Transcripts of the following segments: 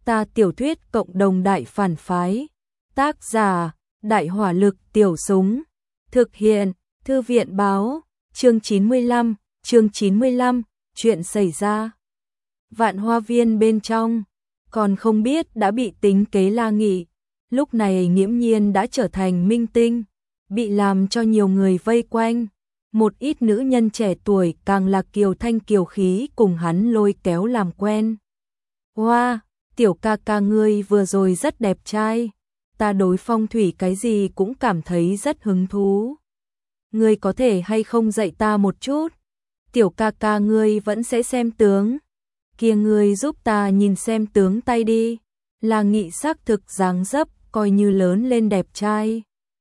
Ta tiểu thuyết cộng đồng đại phản phái. Tác giả: Đại hỏa lực tiểu súng. Thực hiện: Thư viện báo. Chương 95, chuyện xảy ra. Vạn Hoa Viên bên trong, còn không biết đã bị tính kế La Nghị. Lúc này nghiễm nhiên đã trở thành minh tinh, bị làm cho nhiều người vây quanh. Một ít nữ nhân trẻ tuổi càng là kiều thanh kiều khí cùng hắn lôi kéo làm quen. Hoa, tiểu ca ca ngươi vừa rồi rất đẹp trai. Ta đối phong thủy cái gì cũng cảm thấy rất hứng thú. Ngươi có thể hay không dạy ta một chút? Tiểu ca ca ngươi vẫn sẽ xem tướng. Kia ngươi giúp ta nhìn xem tướng tay đi. La Nghị xác thực dáng dấp, coi như lớn lên đẹp trai.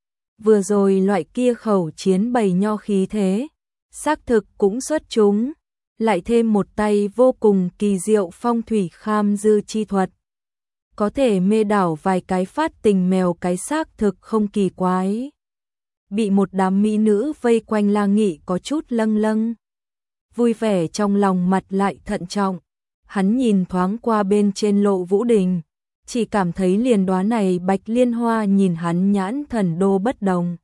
Vừa rồi loại kia khẩu chiến bày nho khí thế, xác thực cũng xuất chúng. Lại thêm một tay vô cùng kỳ diệu phong thủy kham dư chi thuật. Có thể mê đảo vài cái phát tình mèo cái xác thực không kỳ quái. Bị một đám mỹ nữ vây quanh La Nghị có chút lâng lâng. Vui vẻ trong lòng mặt lại thận trọng. Hắn nhìn thoáng qua bên trên Lộ Vũ Đình, chỉ cảm thấy liền đóa này bạch liên hoa nhìn hắn nhãn thần đô bất đồng.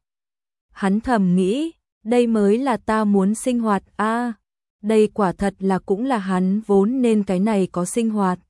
Hắn thầm nghĩ, đây mới là ta muốn sinh hoạt a. Đây quả thật là cũng là hắn vốn nên cái này có sinh hoạt.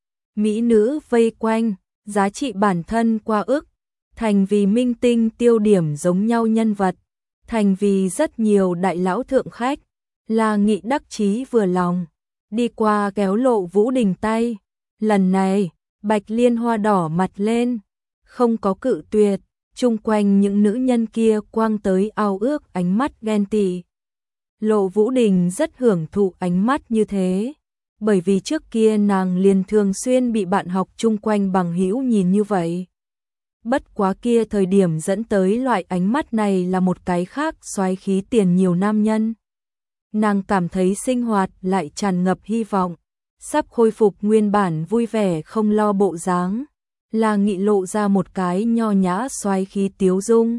Mỹ nữ vây quanh, giá trị bản thân qua ức, thành vì minh tinh tiêu điểm giống nhau nhân vật, thành vì rất nhiều đại lão thượng khách. La Nghị đắc chí vừa lòng, đi qua kéo Lộ Vũ Đình tay. Lần này, bạch liên hoa đỏ mặt lên, không có cự tuyệt, chung quanh những nữ nhân kia quang tới ao ước ánh mắt ghen tị. Lộ Vũ Đình rất hưởng thụ ánh mắt như thế, bởi vì trước kia nàng liền thường xuyên bị bạn học chung quanh bằng hữu nhìn như vậy. Bất quá kia thời điểm dẫn tới loại ánh mắt này là một cái khác soái khí tiền nhiều nam nhân. Nàng cảm thấy sinh hoạt lại tràn ngập hy vọng, sắp khôi phục nguyên bản vui vẻ không lo bộ dáng. La Nghị lộ ra một cái nho nhã soái khí tiếu dung.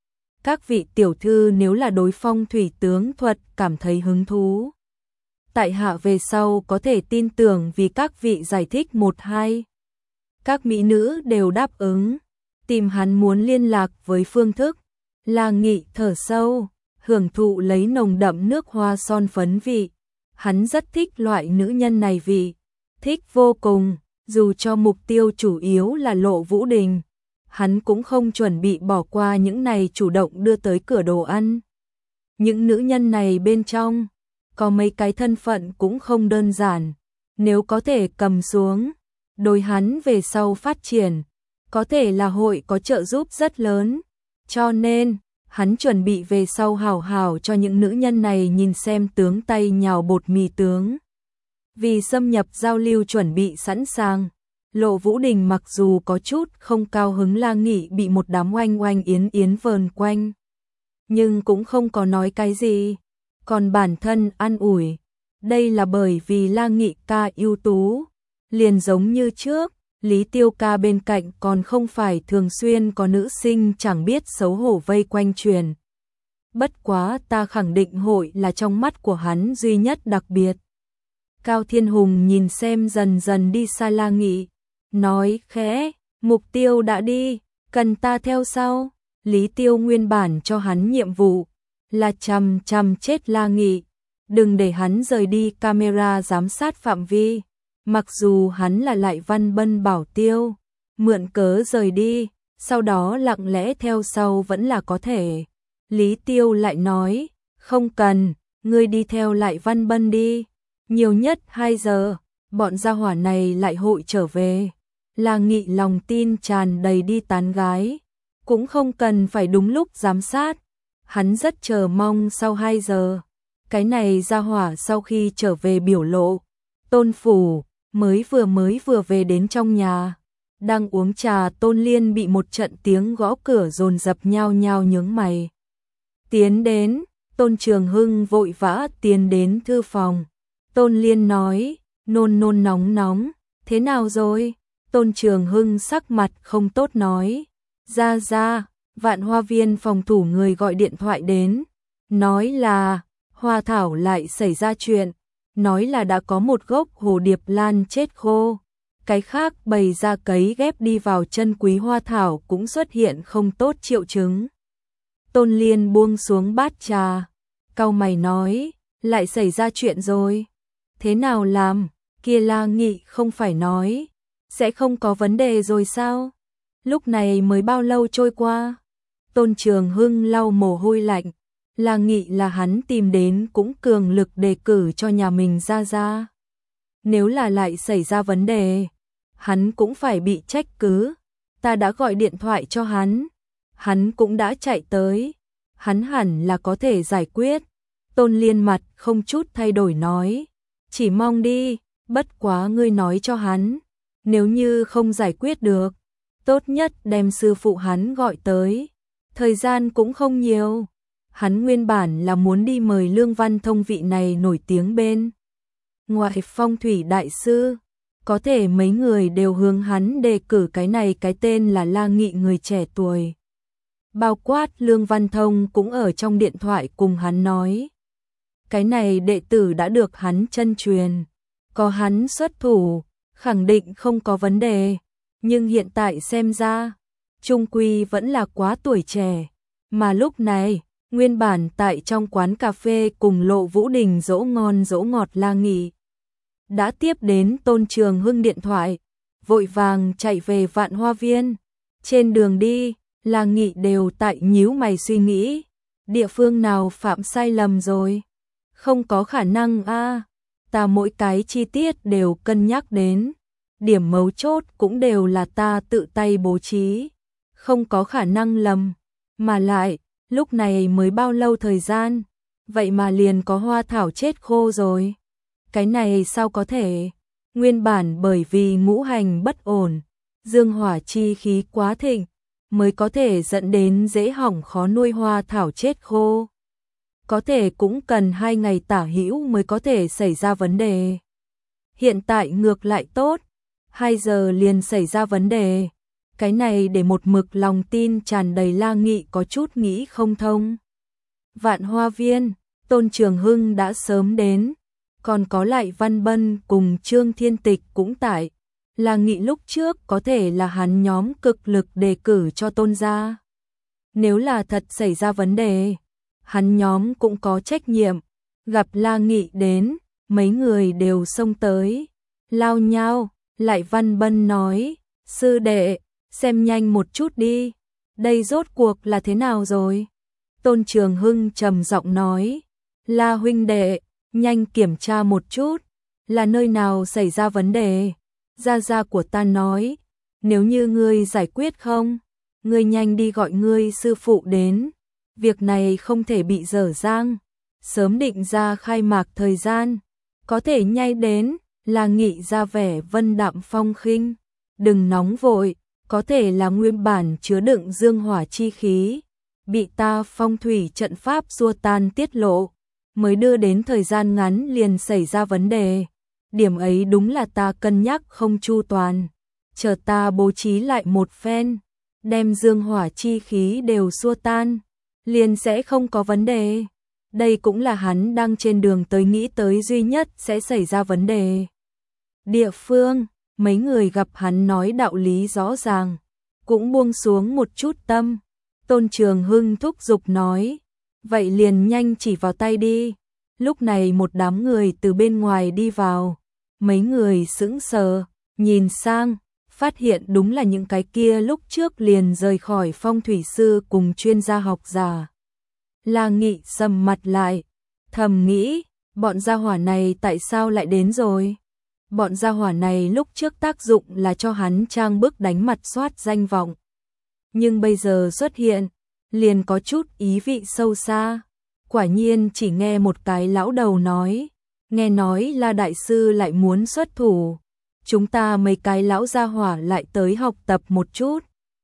Các vị tiểu thư nếu là đối phong thủy tướng thuật cảm thấy hứng thú, tại hạ về sau có thể tin tưởng vì các vị giải thích một hai. Các mỹ nữ đều đáp ứng, tìm hắn muốn liên lạc với phương thức. La Nghị thở sâu, hưởng thụ lấy nồng đậm nước hoa son phấn vị. Hắn rất thích loại nữ nhân này vị, thích vô cùng, dù cho mục tiêu chủ yếu là Lộ Vũ Đình. Hắn cũng không chuẩn bị bỏ qua những này chủ động đưa tới cửa đồ ăn. Những nữ nhân này bên trong, có mấy cái thân phận cũng không đơn giản. Nếu có thể cầm xuống, đối hắn về sau phát triển, có thể là hội có trợ giúp rất lớn. Cho nên, hắn chuẩn bị về sau hảo hảo cho những nữ nhân này nhìn xem tướng tay nhào bột mì tướng. Vì xâm nhập giao lưu chuẩn bị sẵn sàng. Lộ Vũ Đình mặc dù có chút không cao hứng La Nghị bị một đám oanh oanh yến yến vờn quanh, nhưng cũng không có nói cái gì, còn bản thân an ủi. Đây là bởi vì La Nghị ca ưu tú, liền giống như trước, Lý Tiêu ca bên cạnh còn không phải thường xuyên có nữ sinh chẳng biết xấu hổ vây quanh truyền. Bất quá ta khẳng định hội là trong mắt của hắn duy nhất đặc biệt. Cao Thiên Hùng nhìn xem dần dần đi xa La Nghị, nói khẽ, mục tiêu đã đi, cần ta theo sau. Lý Tiêu nguyên bản cho hắn nhiệm vụ là chằm chằm chết La Nghị, đừng để hắn rời đi camera giám sát phạm vi. Mặc dù hắn là Lại Văn Bân bảo tiêu, mượn cớ rời đi, sau đó lặng lẽ theo sau vẫn là có thể. Lý Tiêu lại nói, không cần, ngươi đi theo Lại Văn Bân đi, nhiều nhất 2 giờ, bọn gia hỏa này lại hội trở về. La Nghị lòng tin tràn đầy đi tán gái, cũng không cần phải đúng lúc giám sát. Hắn rất chờ mong sau 2 giờ, cái này gia hỏa sau khi trở về biểu lộ. Tôn Phủ mới vừa về đến trong nhà, đang uống trà. Tôn Liên bị một trận tiếng gõ cửa dồn dập nhao nhao nhướng mày. Tiến đến, Tôn Trường Hưng vội vã tiến đến thư phòng. Tôn Liên nói, nôn nôn nóng nóng, thế nào rồi? Tôn Trường Hưng sắc mặt không tốt nói, ra, Vạn Hoa Viên phòng thủ người gọi điện thoại đến, nói là Hoa Thảo lại xảy ra chuyện, nói là đã có một gốc hồ điệp lan chết khô, cái khác bày ra cấy ghép đi vào chân quý hoa thảo cũng xuất hiện không tốt triệu chứng. Tôn Liên buông xuống bát trà, cau mày nói, lại xảy ra chuyện rồi. Thế nào làm, kia La Nghị không phải nói, sẽ không có vấn đề rồi sao? Lúc này mới bao lâu trôi qua? Tôn Trường Hưng lau mồ hôi lạnh, La Nghị là hắn tìm đến cũng cường lực đề cử cho nhà mình ra. Nếu là lại xảy ra vấn đề, hắn cũng phải bị trách cứ. Ta đã gọi điện thoại cho hắn cũng đã chạy tới, hắn hẳn là có thể giải quyết. Tôn Liên mặt không chút thay đổi nói, chỉ mong đi, bất quá ngươi nói cho hắn, nếu như không giải quyết được, tốt nhất đem sư phụ hắn gọi tới, thời gian cũng không nhiều. Hắn nguyên bản là muốn đi mời Lương Văn Thông vị này nổi tiếng bên ngoài phong thủy đại sư, có thể mấy người đều hướng hắn đề cử cái này cái tên là La Nghị người trẻ tuổi. Bao quát Lương Văn Thông cũng ở trong điện thoại cùng hắn nói. Cái này đệ tử đã được hắn chân truyền, có hắn xuất thủ, khẳng định không có vấn đề, nhưng hiện tại xem ra, trung quy vẫn là quá tuổi trẻ, mà lúc này, nguyên bản tại trong quán cà phê cùng Lộ Vũ Đình dỗ ngon dỗ ngọt La Nghị. Đã tiếp đến Tôn Trường Hưng điện thoại, vội vàng chạy về Vạn Hoa Viên. Trên đường đi, La Nghị đều tại nhíu mày suy nghĩ, địa phương nào phạm sai lầm rồi? Không có khả năng a, ta mỗi cái chi tiết đều cân nhắc đến, điểm mấu chốt cũng đều là ta tự tay bố trí, không có khả năng lầm, mà lại, lúc này mới bao lâu thời gian, vậy mà liền có hoa thảo chết khô rồi. Cái này sao có thể? Nguyên bản bởi vì ngũ hành bất ổn, dương hỏa chi khí quá thịnh, mới có thể dẫn đến dễ hỏng khó nuôi hoa thảo chết khô. Có thể cũng cần 2 ngày tả hữu mới có thể xảy ra vấn đề. Hiện tại ngược lại tốt, 2 giờ liền xảy ra vấn đề. Cái này để một mực lòng tin tràn đầy La Nghị có chút nghĩ không thông. Vạn Hoa Viên, Tôn Trường Hưng đã sớm đến, còn có lại Văn Bân cùng Trương Thiên Tịch cũng tại. La Nghị lúc trước có thể là hắn nhóm cực lực đề cử cho Tôn gia. Nếu là thật xảy ra vấn đề, hắn nhóm cũng có trách nhiệm. Gặp La Nghị đến, mấy người đều xông tới, lao nhau, lại Văn Bân nói, sư đệ, xem nhanh một chút đi, đây rốt cuộc là thế nào rồi? Tôn Trường Hưng trầm giọng nói, La huynh đệ, nhanh kiểm tra một chút, là nơi nào xảy ra vấn đề? Gia của ta nói, nếu như ngươi giải quyết không, ngươi nhanh đi gọi ngươi sư phụ đến, việc này không thể bị dở dang, sớm định ra khai mạc thời gian, có thể nhanh đến, La Nghị ra vẻ vân đạm phong khinh, đừng nóng vội, có thể là nguyên bản chứa đựng dương hỏa chi khí, bị ta phong thủy trận pháp xua tan tiết lộ, mới đưa đến thời gian ngắn liền xảy ra vấn đề. Điểm ấy đúng là ta cân nhắc không chu toàn, chờ ta bố trí lại một phen, đem dương hỏa chi khí đều xua tan, liền sẽ không có vấn đề. Đây cũng là hắn đang trên đường tới nghĩ tới duy nhất sẽ xảy ra vấn đề. Địa phương, mấy người gặp hắn nói đạo lý rõ ràng, cũng buông xuống một chút tâm. Tôn Trường Hưng thúc giục nói, vậy liền nhanh chỉ vào tay đi. Lúc này một đám người từ bên ngoài đi vào, mấy người sững sờ, nhìn sang, phát hiện đúng là những cái kia lúc trước liền rời khỏi phong thủy sư cùng chuyên gia học giả. La Nghị sầm mặt lại, thầm nghĩ, bọn gia hỏa này tại sao lại đến rồi? Bọn gia hỏa này lúc trước tác dụng là cho hắn trang bức đánh mặt soát danh vọng. Nhưng bây giờ xuất hiện, liền có chút ý vị sâu xa. Quả nhiên chỉ nghe một cái lão đầu nói, nghe nói là đại sư lại muốn xuất thủ. Chúng ta mấy cái lão gia hỏa lại tới học tập một chút.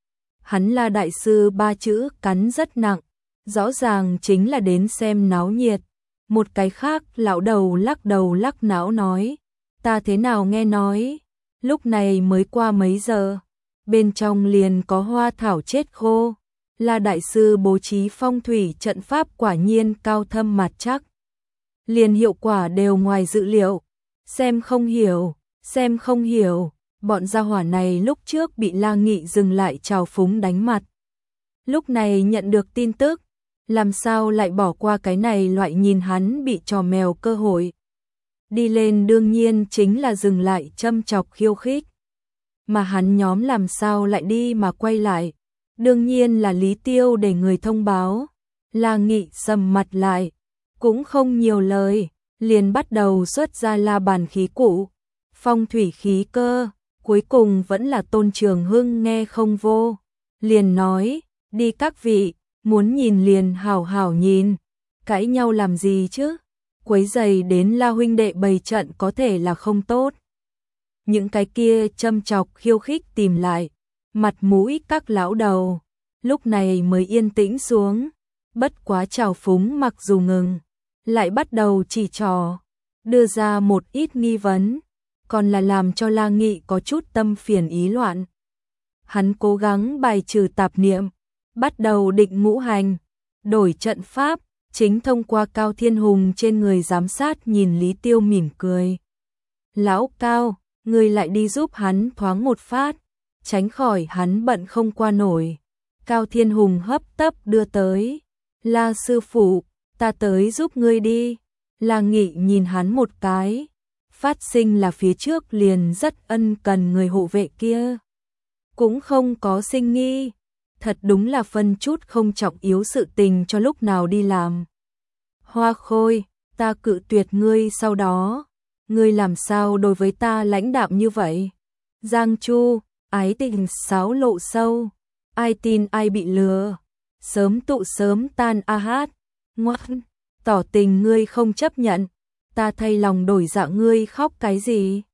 Hắn là đại sư 3 chữ cắn rất nặng, rõ ràng chính là đến xem náo nhiệt. Một cái khác lão đầu lắc não nói, ta thế nào nghe nói, lúc này mới qua mấy giờ, bên trong liền có hoa thảo chết khô, là đại sư bố trí phong thủy trận pháp quả nhiên cao thâm mặt chắc. Liền hiệu quả đều ngoài dự liệu, xem không hiểu, Bọn gia hỏa này lúc trước bị La Nghị dừng lại trào phúng đánh mặt. Lúc này nhận được tin tức, làm sao lại bỏ qua cái này loại nhìn hắn bị trò mèo cơ hội. Đi lên đương nhiên chính là dừng lại châm chọc khiêu khích. Mà hắn nhóm làm sao lại đi mà quay lại. Đương nhiên là Lý Tiêu để người thông báo. La Nghị sầm mặt lại, cũng không nhiều lời, liền bắt đầu xuất ra la bàn khí cụ, phong thủy khí cơ, cuối cùng vẫn là Tôn Trường Hưng nghe không vô, liền nói, đi các vị, muốn nhìn liền hảo hảo nhìn, cãi nhau làm gì chứ, quấy rầy đến La huynh đệ bày trận có thể là không tốt. Những cái kia châm chọc khiêu khích tìm lại, mặt mũi các lão đầu, lúc này mới yên tĩnh xuống, bất quá trào phúng mặc dù ngừng, lại bắt đầu chỉ trò, đưa ra một ít nghi vấn, còn là làm cho La Nghị có chút tâm phiền ý loạn. Hắn cố gắng bài trừ tạp niệm, bắt đầu định ngũ hành, đổi trận pháp, chính thông qua Cao Thiên Hùng trên người giám sát nhìn Lý Tiêu mỉm cười. Lão Cao, ngươi lại đi giúp hắn thoáng một phát, tránh khỏi hắn bận không qua nổi. Cao Thiên Hùng hấp tấp đưa tới. La sư phụ, ta tới giúp ngươi đi. La Nghị nhìn hắn một cái. Phát sinh là phía trước liền rất ân cần người hộ vệ kia. Cũng không có sinh nghi. Thật đúng là phân chút không trọng yếu sự tình cho lúc nào đi làm. Hoa Khôi, ta cự tuyệt ngươi sau đó. Ngươi làm sao đối với ta lãnh đạm như vậy? Giang Chu, ái tình xáo lộ sâu. Ai tin ai bị lừa. Sớm tụ sớm tan a hát. Ngoan, tỏ tình ngươi không chấp nhận. Ta thay lòng đổi dạ ngươi khóc cái gì?